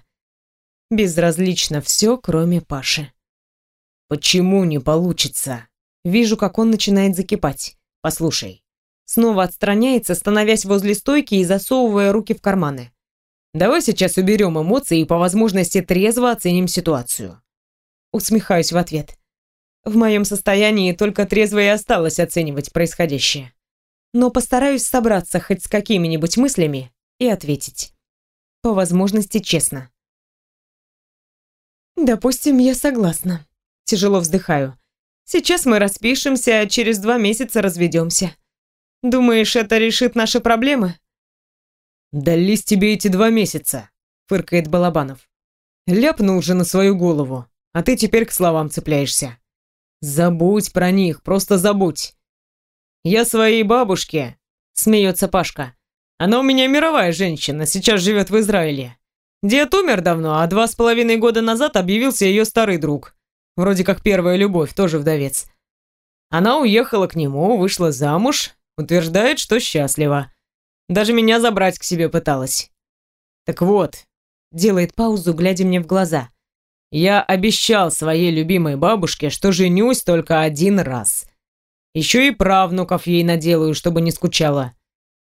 Безразлично все, кроме Паши. «Почему не получится?» Вижу, как он начинает закипать. «Послушай». Снова отстраняется, становясь возле стойки и засовывая руки в карманы. «Давай сейчас уберем эмоции и по возможности трезво оценим ситуацию». Усмехаюсь в ответ. В моем состоянии только трезво и осталось оценивать происходящее. Но постараюсь собраться хоть с какими-нибудь мыслями и ответить. По возможности честно. «Допустим, я согласна». Тяжело вздыхаю. «Сейчас мы распишемся, а через два месяца разведемся. Думаешь, это решит наши проблемы?» «Дались тебе эти два месяца», — фыркает Балабанов. «Ляпнул же на свою голову, а ты теперь к словам цепляешься. Забудь про них, просто забудь. Я своей бабушке», — смеется Пашка. «Она у меня мировая женщина, сейчас живет в Израиле. Дед умер давно, а два с половиной года назад объявился ее старый друг. Вроде как первая любовь, тоже вдовец. Она уехала к нему, вышла замуж, утверждает, что счастлива. Даже меня забрать к себе пыталась. Так вот», — делает паузу, глядя мне в глаза. «Я обещал своей любимой бабушке, что женюсь только один раз. Еще и правнуков ей наделаю, чтобы не скучала.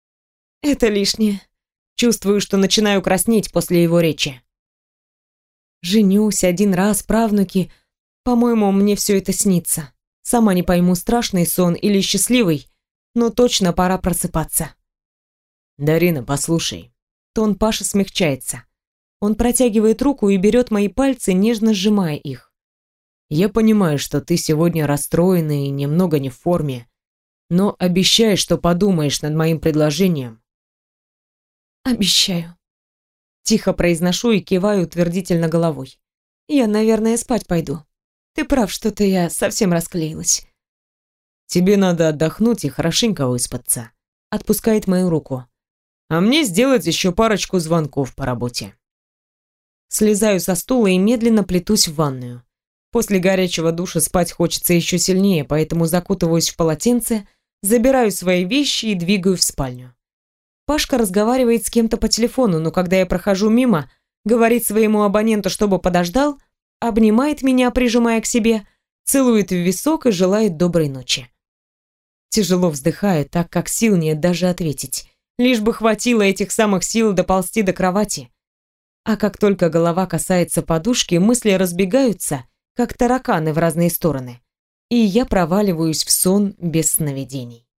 Это лишнее. Чувствую, что начинаю краснеть после его речи. Женюсь один раз, правнуки. По-моему, мне все это снится. Сама не пойму, страшный сон или счастливый, но точно пора просыпаться. Дарина, послушай. Тон Паши смягчается. Он протягивает руку и берет мои пальцы, нежно сжимая их. Я понимаю, что ты сегодня расстроена и немного не в форме, но обещай, что подумаешь над моим предложением. Обещаю. Тихо произношу и киваю утвердительно головой. Я, наверное, спать пойду. Ты прав, что-то я совсем расклеилась. Тебе надо отдохнуть и хорошенько выспаться. Отпускает мою руку. А мне сделать еще парочку звонков по работе. Слезаю со стула и медленно плетусь в ванную. После горячего душа спать хочется еще сильнее, поэтому закутываюсь в полотенце, забираю свои вещи и двигаю в спальню. Пашка разговаривает с кем-то по телефону, но когда я прохожу мимо, говорит своему абоненту, чтобы подождал, обнимает меня, прижимая к себе, целует в висок и желает доброй ночи. Тяжело вздыхаю, так как сил нет даже ответить. Лишь бы хватило этих самых сил доползти до кровати. А как только голова касается подушки, мысли разбегаются, как тараканы в разные стороны, и я проваливаюсь в сон без сновидений.